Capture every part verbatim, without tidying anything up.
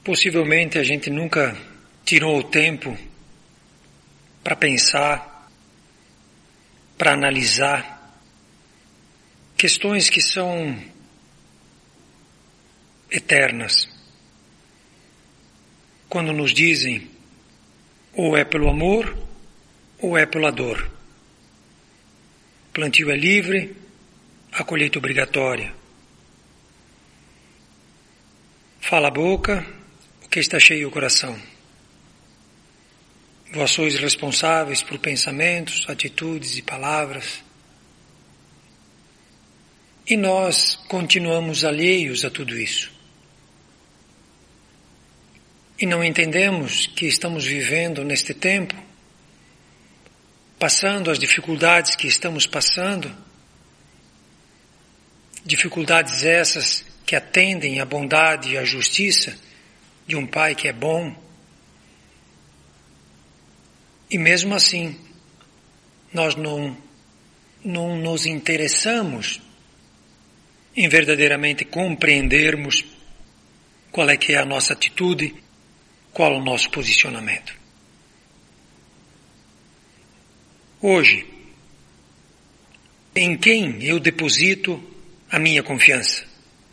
Possivelmente a gente nunca tirou o tempo para pensar, para analisar questões que são eternas. Quando nos dizem ou é pelo amor ou é pela dor. Plantio é livre, a colheita obrigatória. Fala a boca, o que está cheio o coração. Vós sois responsáveis por pensamentos, atitudes e palavras. E nós continuamos alheios a tudo isso. E não entendemos que estamos vivendo neste tempo, passando as dificuldades que estamos passando, dificuldades essas que atendem à bondade e à justiça de um Pai que é bom. E mesmo assim, nós não, não nos interessamos em verdadeiramente compreendermos qual é que é a nossa atitude, qual é o nosso posicionamento. Hoje, em quem eu deposito a minha confiança?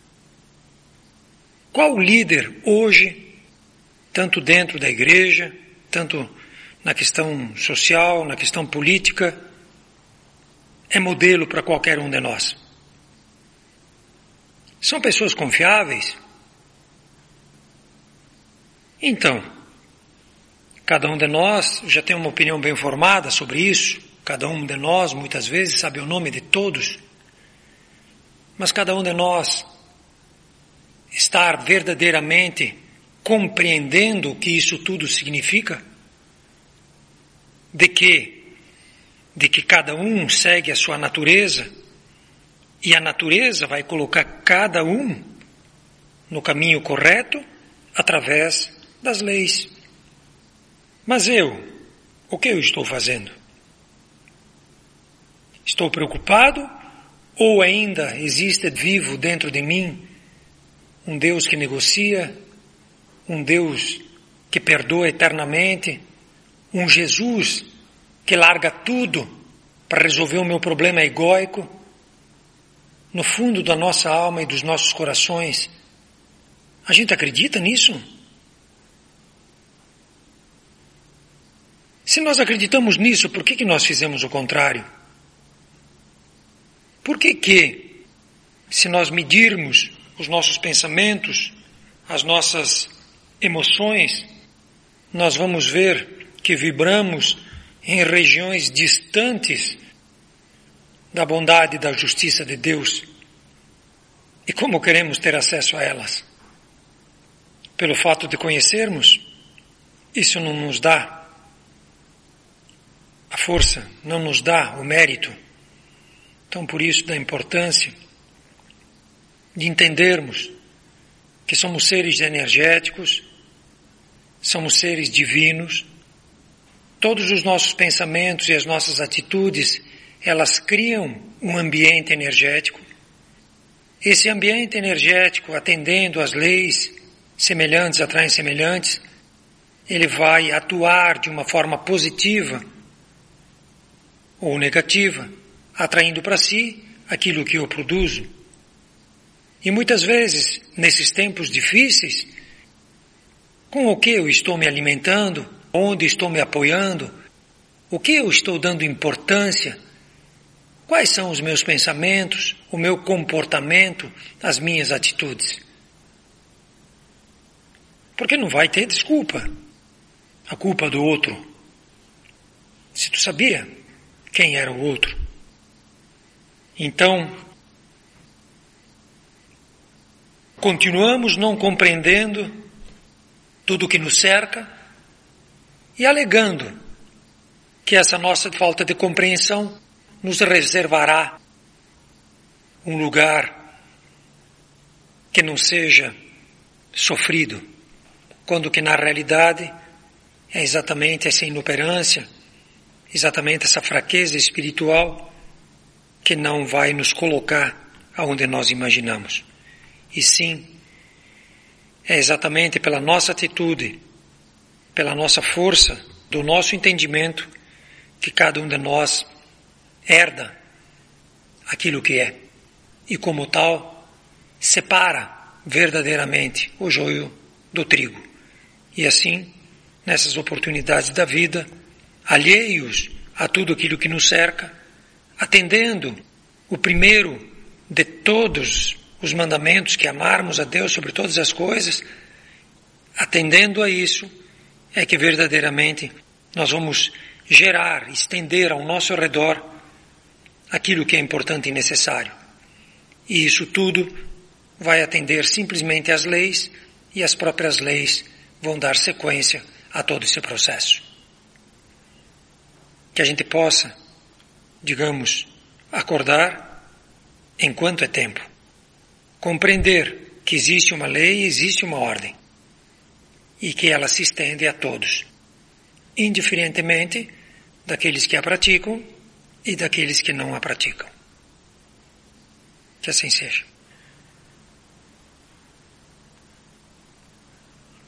Qual líder hoje, tanto dentro da igreja, tanto na questão social, na questão política, é modelo para qualquer um de nós? São pessoas confiáveis? Então, cada um de nós já tem uma opinião bem formada sobre isso, cada um de nós muitas vezes sabe o nome de todos, mas cada um de nós estar verdadeiramente compreendendo o que isso tudo significa, de que, de que cada um segue a sua natureza, e a natureza vai colocar cada um no caminho correto através das leis. Mas eu, o que eu estou fazendo? Estou preocupado ou ainda existe vivo dentro de mim um Deus que negocia, um Deus que perdoa eternamente, um Jesus que larga tudo para resolver o meu problema egóico? No fundo da nossa alma e dos nossos corações, a gente acredita nisso? Se nós acreditamos nisso, por que que nós fizemos o contrário? Por que que, se nós medirmos os nossos pensamentos, as nossas emoções, nós vamos ver que vibramos em regiões distantes da bondade e da justiça de Deus? E como queremos ter acesso a elas? Pelo fato de conhecermos, isso não nos dá a força, não nos dá o mérito. Então, por isso, da importância de entendermos que somos seres energéticos, somos seres divinos, todos os nossos pensamentos e as nossas atitudes, elas criam um ambiente energético. Esse ambiente energético, atendendo às leis semelhantes atraem semelhantes, ele vai atuar de uma forma positiva ou negativa, atraindo para si aquilo que eu produzo. E muitas vezes, nesses tempos difíceis, com o que eu estou me alimentando, onde estou me apoiando, o que eu estou dando importância, quais são os meus pensamentos, o meu comportamento, as minhas atitudes? Porque não vai ter desculpa, a culpa do outro. Se tu sabia quem era o outro. Então, continuamos não compreendendo tudo o que nos cerca e alegando que essa nossa falta de compreensão nos reservará um lugar que não seja sofrido, quando que na realidade é exatamente essa inoperância, exatamente essa fraqueza espiritual que não vai nos colocar aonde nós imaginamos. E sim, é exatamente pela nossa atitude, pela nossa força, do nosso entendimento, que cada um de nós herda aquilo que é. E como tal, separa verdadeiramente o joio do trigo. E assim, nessas oportunidades da vida, alheios a tudo aquilo que nos cerca, atendendo o primeiro de todos os mandamentos, que é amarmos a Deus sobre todas as coisas, atendendo a isso, é que verdadeiramente nós vamos gerar, estender ao nosso redor aquilo que é importante e necessário. E isso tudo vai atender simplesmente às leis, e as próprias leis vão dar sequência a todo esse processo. Que a gente possa, digamos, acordar enquanto é tempo, compreender que existe uma lei e existe uma ordem, e que ela se estende a todos, indiferentemente daqueles que a praticam e daqueles que não a praticam. Que assim seja.